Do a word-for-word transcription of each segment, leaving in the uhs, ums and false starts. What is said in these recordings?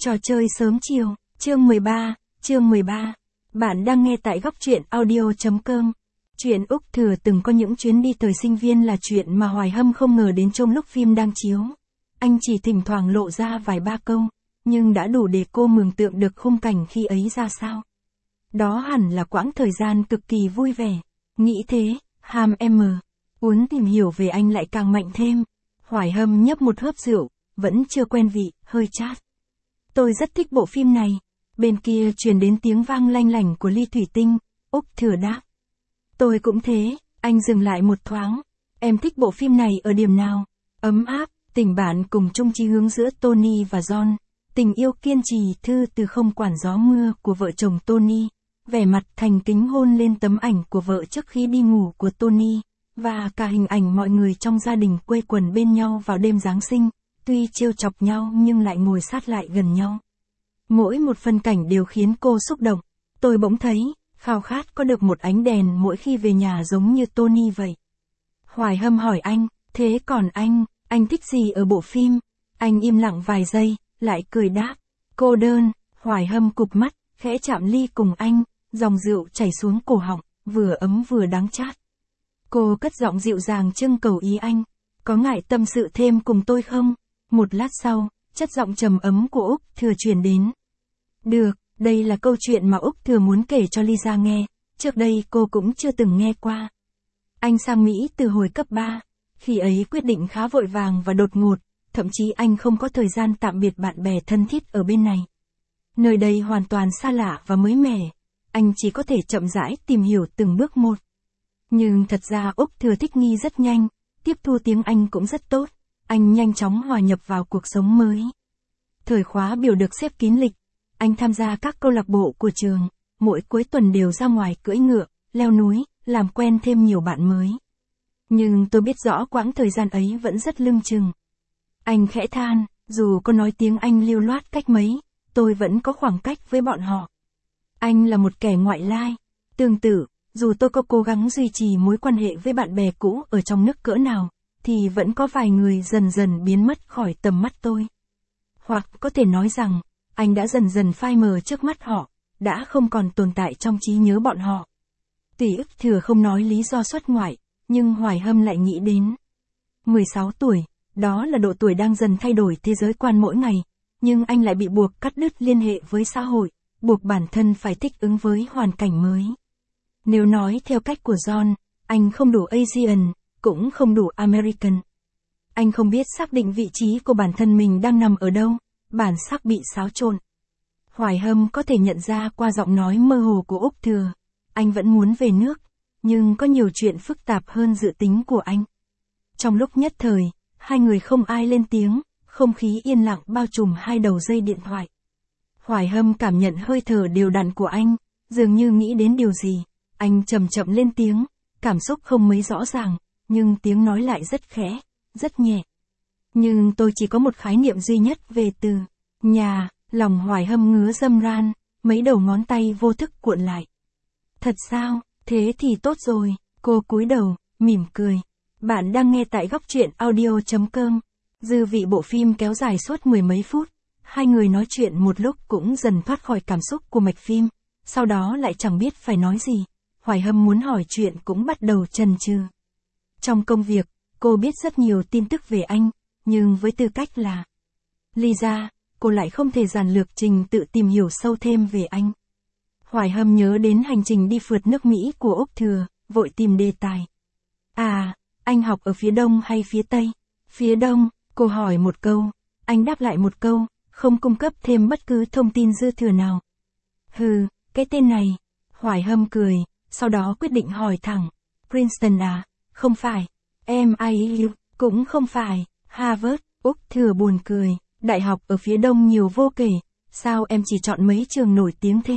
Trò chơi sớm chiều, chương mười ba, chương mười ba. Bạn đang nghe tại góc truyện audio chấm com. Chuyện Úc Thừa từng có những chuyến đi thời sinh viên là chuyện mà Hoài Hâm không ngờ đến trong lúc phim đang chiếu. Anh chỉ thỉnh thoảng lộ ra vài ba câu, nhưng đã đủ để cô mường tượng được khung cảnh khi ấy ra sao. Đó hẳn là quãng thời gian cực kỳ vui vẻ. Nghĩ thế, ham em muốn tìm hiểu về anh lại càng mạnh thêm. Hoài Hâm nhấp một hớp rượu, vẫn chưa quen vị, hơi chát. Tôi rất thích bộ phim này. Bên kia truyền đến tiếng vang lanh lảnh của ly thủy tinh. Úc Thừa đáp. Tôi cũng thế. Anh dừng lại một thoáng. Em thích bộ phim này ở điểm nào? Ấm áp, tình bạn cùng chung chí hướng giữa Tony và John. Tình yêu kiên trì thư từ không quản gió mưa của vợ chồng Tony. Vẻ mặt thành kính hôn lên tấm ảnh của vợ trước khi đi ngủ của Tony. Và cả hình ảnh mọi người trong gia đình quây quần bên nhau vào đêm Giáng sinh. Tuy trêu chọc nhau nhưng lại ngồi sát lại gần nhau. Mỗi một phân cảnh đều khiến cô xúc động. Tôi bỗng thấy, khao khát có được một ánh đèn mỗi khi về nhà giống như Tony vậy. Hoài Hâm hỏi anh, thế còn anh, anh thích gì ở bộ phim? Anh im lặng vài giây, lại cười đáp. Cô đơn. Hoài Hâm cụp mắt, khẽ chạm ly cùng anh, dòng rượu chảy xuống cổ họng, vừa ấm vừa đắng chát. Cô cất giọng dịu dàng trưng cầu ý anh. Có ngại tâm sự thêm cùng tôi không? Một lát sau, chất giọng trầm ấm của Úc Thừa truyền đến. Được, đây là câu chuyện mà Úc Thừa muốn kể cho Lisa nghe, trước đây cô cũng chưa từng nghe qua. Anh sang Mỹ từ hồi cấp ba, khi ấy quyết định khá vội vàng và đột ngột, thậm chí anh không có thời gian tạm biệt bạn bè thân thiết ở bên này. Nơi đây hoàn toàn xa lạ và mới mẻ, anh chỉ có thể chậm rãi tìm hiểu từng bước một. Nhưng thật ra Úc Thừa thích nghi rất nhanh, tiếp thu tiếng Anh cũng rất tốt. Anh nhanh chóng hòa nhập vào cuộc sống mới. Thời khóa biểu được xếp kín lịch. Anh tham gia các câu lạc bộ của trường, mỗi cuối tuần đều ra ngoài cưỡi ngựa, leo núi, làm quen thêm nhiều bạn mới. Nhưng tôi biết rõ quãng thời gian ấy vẫn rất lưng chừng. Anh khẽ than, dù có nói tiếng Anh lưu loát cách mấy, tôi vẫn có khoảng cách với bọn họ. Anh là một kẻ ngoại lai. Tương tự, dù tôi có cố gắng duy trì mối quan hệ với bạn bè cũ ở trong nước cỡ nào, thì vẫn có vài người dần dần biến mất khỏi tầm mắt tôi. Hoặc có thể nói rằng, anh đã dần dần phai mờ trước mắt họ, đã không còn tồn tại trong trí nhớ bọn họ. Tuy Úc Thừa không nói lý do xuất ngoại, nhưng Hoài Hâm lại nghĩ đến. mười sáu tuổi, đó là độ tuổi đang dần thay đổi thế giới quan mỗi ngày, nhưng anh lại bị buộc cắt đứt liên hệ với xã hội, buộc bản thân phải thích ứng với hoàn cảnh mới. Nếu nói theo cách của John, anh không đủ Asian, cũng không đủ American. Anh không biết xác định vị trí của bản thân mình đang nằm ở đâu, bản sắc bị xáo trộn. Hoài Hâm có thể nhận ra qua giọng nói mơ hồ của Úc Thừa. Anh vẫn muốn về nước, nhưng có nhiều chuyện phức tạp hơn dự tính của anh. Trong lúc nhất thời, hai người không ai lên tiếng, không khí yên lặng bao trùm hai đầu dây điện thoại. Hoài Hâm cảm nhận hơi thở đều đặn của anh, dường như nghĩ đến điều gì. Anh chậm chậm lên tiếng, cảm xúc không mấy rõ ràng, nhưng tiếng nói lại rất khẽ, rất nhẹ. Nhưng tôi chỉ có một khái niệm duy nhất về từ nhà. Lòng Hoài Hâm ngứa râm ran, mấy đầu ngón tay vô thức cuộn lại. Thật sao? Thế thì tốt rồi. Cô cúi đầu, mỉm cười. Bạn đang nghe tại góc truyện audio chấm com. Dư vị bộ phim kéo dài suốt mười mấy phút. Hai người nói chuyện một lúc cũng dần thoát khỏi cảm xúc của mạch phim. Sau đó lại chẳng biết phải nói gì. Hoài Hâm muốn hỏi chuyện cũng bắt đầu chần chừ. Trong công việc, cô biết rất nhiều tin tức về anh, nhưng với tư cách là Lisa, cô lại không thể giản lược trình tự tìm hiểu sâu thêm về anh. Hoài Hâm nhớ đến hành trình đi phượt nước Mỹ của Úc Thừa, vội tìm đề tài. À, anh học ở phía đông hay phía tây? Phía đông, cô hỏi một câu, anh đáp lại một câu, không cung cấp thêm bất cứ thông tin dư thừa nào. Hừ, cái tên này. Hoài Hâm cười, sau đó quyết định hỏi thẳng. Princeton à? Không phải. em i u, cũng không phải. Harvard. Úc Thừa buồn cười. Đại học ở phía đông nhiều vô kể, sao em chỉ chọn mấy trường nổi tiếng thế?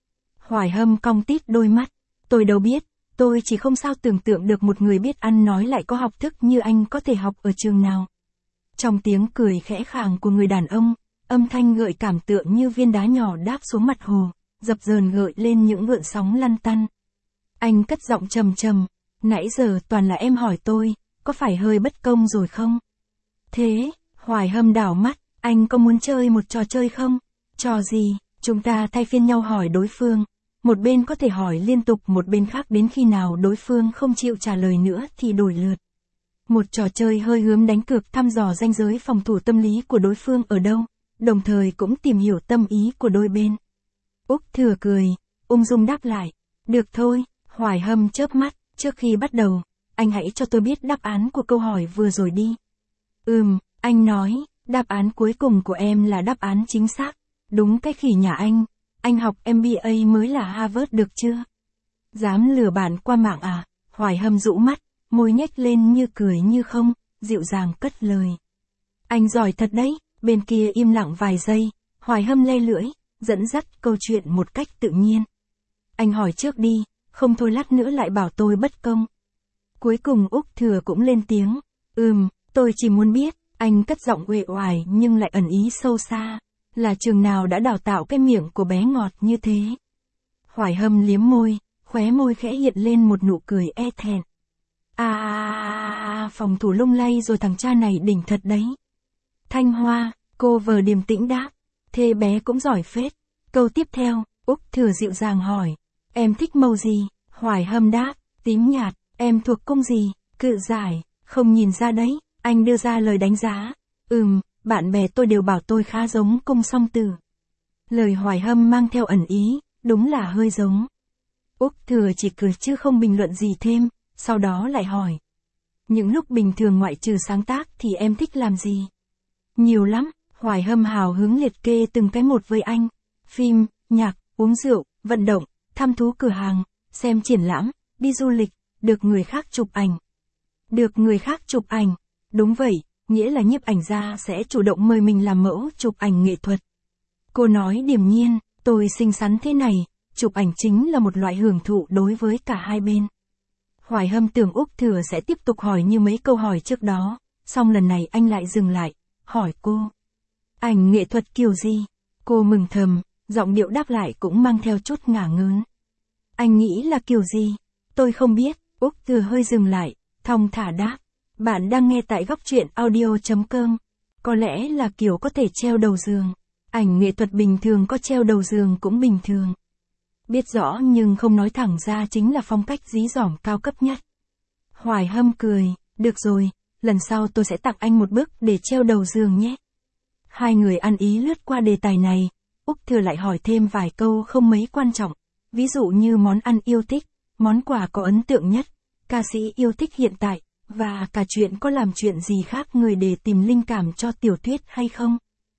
Hoài Hâm cong tít đôi mắt. Tôi đâu biết, tôi chỉ không sao tưởng tượng được một người biết ăn nói lại có học thức như anh có thể học ở trường nào. Trong tiếng cười khẽ khàng của người đàn ông, âm thanh gợi cảm tượng như viên đá nhỏ đáp xuống mặt hồ, dập dờn gợi lên những gợn sóng lăn tăn. Anh cất giọng trầm trầm, nãy giờ toàn là em hỏi tôi, có phải hơi bất công rồi không? Thế, Hoài Hâm đảo mắt, anh có muốn chơi một trò chơi không? Trò gì, chúng ta thay phiên nhau hỏi đối phương. Một bên có thể hỏi liên tục, một bên khác đến khi nào đối phương không chịu trả lời nữa thì đổi lượt. Một trò chơi hơi hướng đánh cược, thăm dò ranh giới phòng thủ tâm lý của đối phương ở đâu, đồng thời cũng tìm hiểu tâm ý của đôi bên. Úc Thừa cười, ung dung đáp lại. Được thôi. Hoài Hâm chớp mắt, trước khi bắt đầu, anh hãy cho tôi biết đáp án của câu hỏi vừa rồi đi. Ừm, anh nói, đáp án cuối cùng của em là đáp án chính xác. Đúng cái khỉ nhà anh, anh học em bê a mới là Harvard được chưa? Dám lừa bạn qua mạng à? Hoài Hâm rũ mắt, môi nhếch lên như cười như không, dịu dàng cất lời. Anh giỏi thật đấy. Bên kia im lặng vài giây, Hoài Hâm le lưỡi, dẫn dắt câu chuyện một cách tự nhiên. Anh hỏi trước đi, không thôi lát nữa lại bảo tôi bất công. Cuối cùng Úc Thừa cũng lên tiếng. Ừm, tôi chỉ muốn biết, anh cất giọng uể oải nhưng lại ẩn ý sâu xa. Là trường nào đã đào tạo cái miệng của bé ngọt như thế? Hoài Hâm liếm môi, khóe môi khẽ hiện lên một nụ cười e thẹn. À, phòng thủ lung lay rồi, thằng cha này đỉnh thật đấy. Thanh Hoa, cô vờ điềm tĩnh đáp. Thế bé cũng giỏi phết. Câu tiếp theo, Úc Thừa dịu dàng hỏi. Em thích màu gì? Hoài Hâm đáp. Tím nhạt. Em thuộc cung gì? Cự giải. Không nhìn ra đấy. Anh đưa ra lời đánh giá. Ừm, bạn bè tôi đều bảo tôi khá giống cung song tử. Lời Hoài Hâm mang theo ẩn ý, đúng là hơi giống. Úc Thừa chỉ cười chứ không bình luận gì thêm, sau đó lại hỏi. Những lúc bình thường ngoại trừ sáng tác thì em thích làm gì? Nhiều lắm. Hoài Hâm hào hứng liệt kê từng cái một với anh. Phim, nhạc, uống rượu, vận động, thăm thú cửa hàng, xem triển lãm, đi du lịch, được người khác chụp ảnh. Được người khác chụp ảnh. Đúng vậy, nghĩa là nhiếp ảnh gia sẽ chủ động mời mình làm mẫu chụp ảnh nghệ thuật. Cô nói điềm nhiên, tôi xinh xắn thế này, chụp ảnh chính là một loại hưởng thụ đối với cả hai bên. Hoài Hâm tưởng Úc Thừa sẽ tiếp tục hỏi như mấy câu hỏi trước đó, song lần này anh lại dừng lại, hỏi cô. Ảnh nghệ thuật kiểu gì? Cô mừng thầm, giọng điệu đáp lại cũng mang theo chút ngả ngớn. Anh nghĩ là kiểu gì? Tôi không biết. Úc Thừa hơi dừng lại, thong thả đáp. Bạn đang nghe tại góc truyện audio chấm com. Có lẽ là kiểu có thể treo đầu giường. Ảnh nghệ thuật bình thường có treo đầu giường cũng bình thường. Biết rõ nhưng không nói thẳng ra chính là phong cách dí dỏm cao cấp nhất. Hoài Hâm cười, được rồi, lần sau tôi sẽ tặng anh một bức để treo đầu giường nhé. Hai người ăn ý lướt qua đề tài này, Úc Thừa lại hỏi thêm vài câu không mấy quan trọng, ví dụ như món ăn yêu thích, món quà có ấn tượng nhất, ca sĩ yêu thích hiện tại, và cả chuyện có làm chuyện gì khác người để tìm linh cảm cho tiểu thuyết hay không.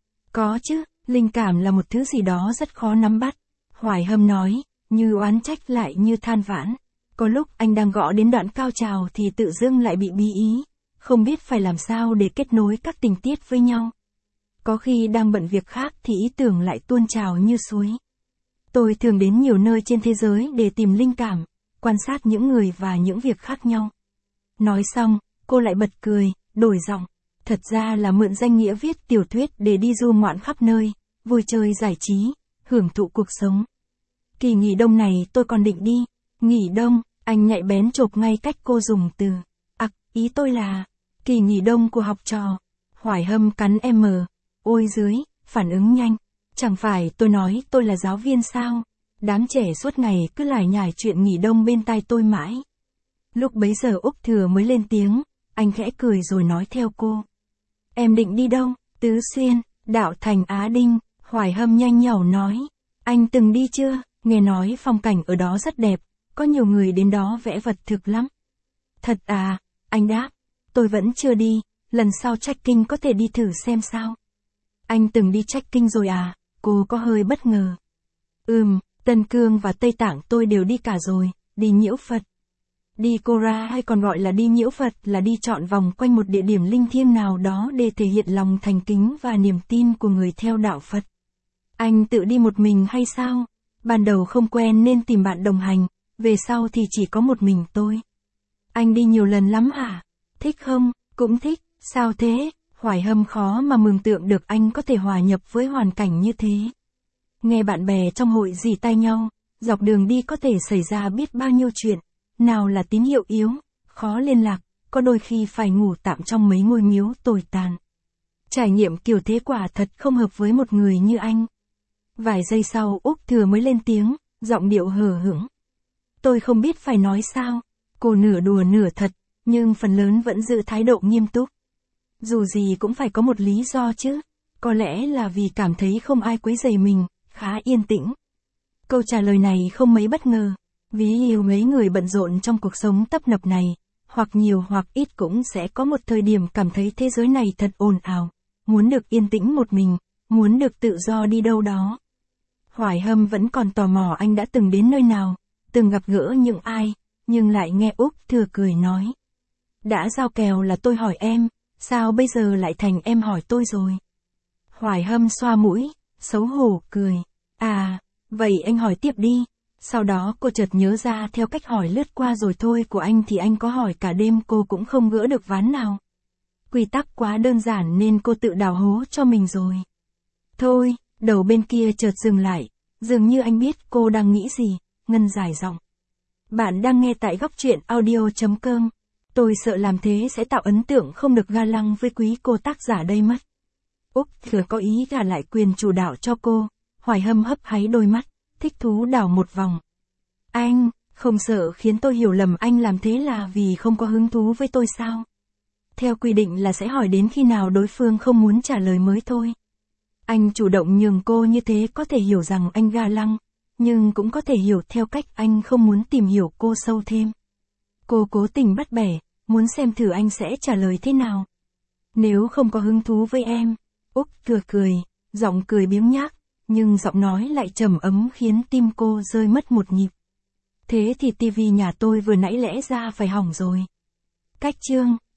Có chứ, linh cảm là một thứ gì đó rất khó nắm bắt. Hoài Hâm nói, như oán trách lại như than vãn. Có lúc anh đang gõ đến đoạn cao trào thì tự dưng lại bị bí ý, không biết phải làm sao để kết nối các tình tiết với nhau. Có khi đang bận việc khác thì ý tưởng lại tuôn trào như suối. Tôi thường đến nhiều nơi trên thế giới để tìm linh cảm, quan sát những người và những việc khác nhau. Nói xong, cô lại bật cười, đổi giọng. Thật ra là mượn danh nghĩa viết tiểu thuyết để đi du ngoạn khắp nơi, vui chơi giải trí, hưởng thụ cuộc sống. Kỳ nghỉ đông này tôi còn định đi. Nghỉ đông, anh nhạy bén chộp ngay cách cô dùng từ. Ặc, à, ý tôi là, kỳ nghỉ đông của học trò. Hoài Hâm cắn em. Ôi dưới, phản ứng nhanh. Chẳng phải tôi nói tôi là giáo viên sao? Đám trẻ suốt ngày cứ lải nhải chuyện nghỉ đông bên tai tôi mãi. Lúc bấy giờ Úc Thừa mới lên tiếng, anh khẽ cười rồi nói theo cô. Em định đi đâu? Tứ Xuyên, Đạo Thành Á Đinh. Hoài Hâm nhanh nhảu nói. Anh từng đi chưa? Nghe nói phong cảnh ở đó rất đẹp, có nhiều người đến đó vẽ vật thực lắm. Thật à? Anh đáp. Tôi vẫn chưa đi, lần sau trekking có thể đi thử xem sao. Anh từng đi trekking rồi à? Cô có hơi bất ngờ. Ừm, Tân Cương và Tây Tạng tôi đều đi cả rồi, đi nhiễu Phật. Đi Kora hay còn gọi là đi nhiễu Phật là đi trọn vòng quanh một địa điểm linh thiêng nào đó để thể hiện lòng thành kính và niềm tin của người theo đạo Phật. Anh tự đi một mình hay sao? Ban đầu không quen nên tìm bạn đồng hành, về sau thì chỉ có một mình tôi. Anh đi nhiều lần lắm hả? Thích không? Cũng thích. Sao thế? Hoài Hâm khó mà mường tượng được anh có thể hòa nhập với hoàn cảnh như thế. Nghe bạn bè trong hội rỉ tai nhau, dọc đường đi có thể xảy ra biết bao nhiêu chuyện, nào là tín hiệu yếu, khó liên lạc, có đôi khi phải ngủ tạm trong mấy ngôi miếu tồi tàn. Trải nghiệm kiểu thế quả thật không hợp với một người như anh. Vài giây sau Úc Thừa mới lên tiếng, giọng điệu hờ hững. Tôi không biết phải nói sao. Cô nửa đùa nửa thật, nhưng phần lớn vẫn giữ thái độ nghiêm túc. Dù gì cũng phải có một lý do chứ. Có lẽ là vì cảm thấy không ai quấy rầy mình, khá yên tĩnh. Câu trả lời này không mấy bất ngờ. Ví dụ mấy người bận rộn trong cuộc sống tấp nập này, hoặc nhiều hoặc ít cũng sẽ có một thời điểm cảm thấy thế giới này thật ồn ào. Muốn được yên tĩnh một mình, muốn được tự do đi đâu đó. Hoài Hâm vẫn còn tò mò anh đã từng đến nơi nào, từng gặp gỡ những ai, nhưng lại nghe Úc Thừa cười nói. Đã giao kèo là tôi hỏi em, sao bây giờ lại thành em hỏi tôi rồi? Hoài Hâm xoa mũi, xấu hổ cười. À, vậy anh hỏi tiếp đi. Sau đó cô chợt nhớ ra theo cách hỏi lướt qua rồi thôi của anh thì anh có hỏi cả đêm cô cũng không gỡ được ván nào. Quy tắc quá đơn giản nên cô tự đào hố cho mình rồi. Thôi, đầu bên kia chợt dừng lại, dường như anh biết cô đang nghĩ gì, Ngân dài giọng. Bạn đang nghe tại góc truyện audio chấm com. Tôi sợ làm thế sẽ tạo ấn tượng không được ga lăng với quý cô tác giả đây mất. Úc Thừa có ý gả lại quyền chủ đạo cho cô. Hoài Hâm hấp háy đôi mắt, thích thú đảo một vòng. Anh, không sợ khiến tôi hiểu lầm anh làm thế là vì không có hứng thú với tôi sao? Theo quy định là sẽ hỏi đến khi nào đối phương không muốn trả lời mới thôi. Anh chủ động nhường cô như thế có thể hiểu rằng anh ga lăng, nhưng cũng có thể hiểu theo cách anh không muốn tìm hiểu cô sâu thêm. Cô cố tình bắt bẻ, muốn xem thử anh sẽ trả lời thế nào. Nếu không có hứng thú với em, Úc Thừa cười, giọng cười biếng nhác, nhưng giọng nói lại trầm ấm khiến tim cô rơi mất một nhịp. Thế thì tivi nhà tôi vừa nãy lẽ ra phải hỏng rồi. Cách chương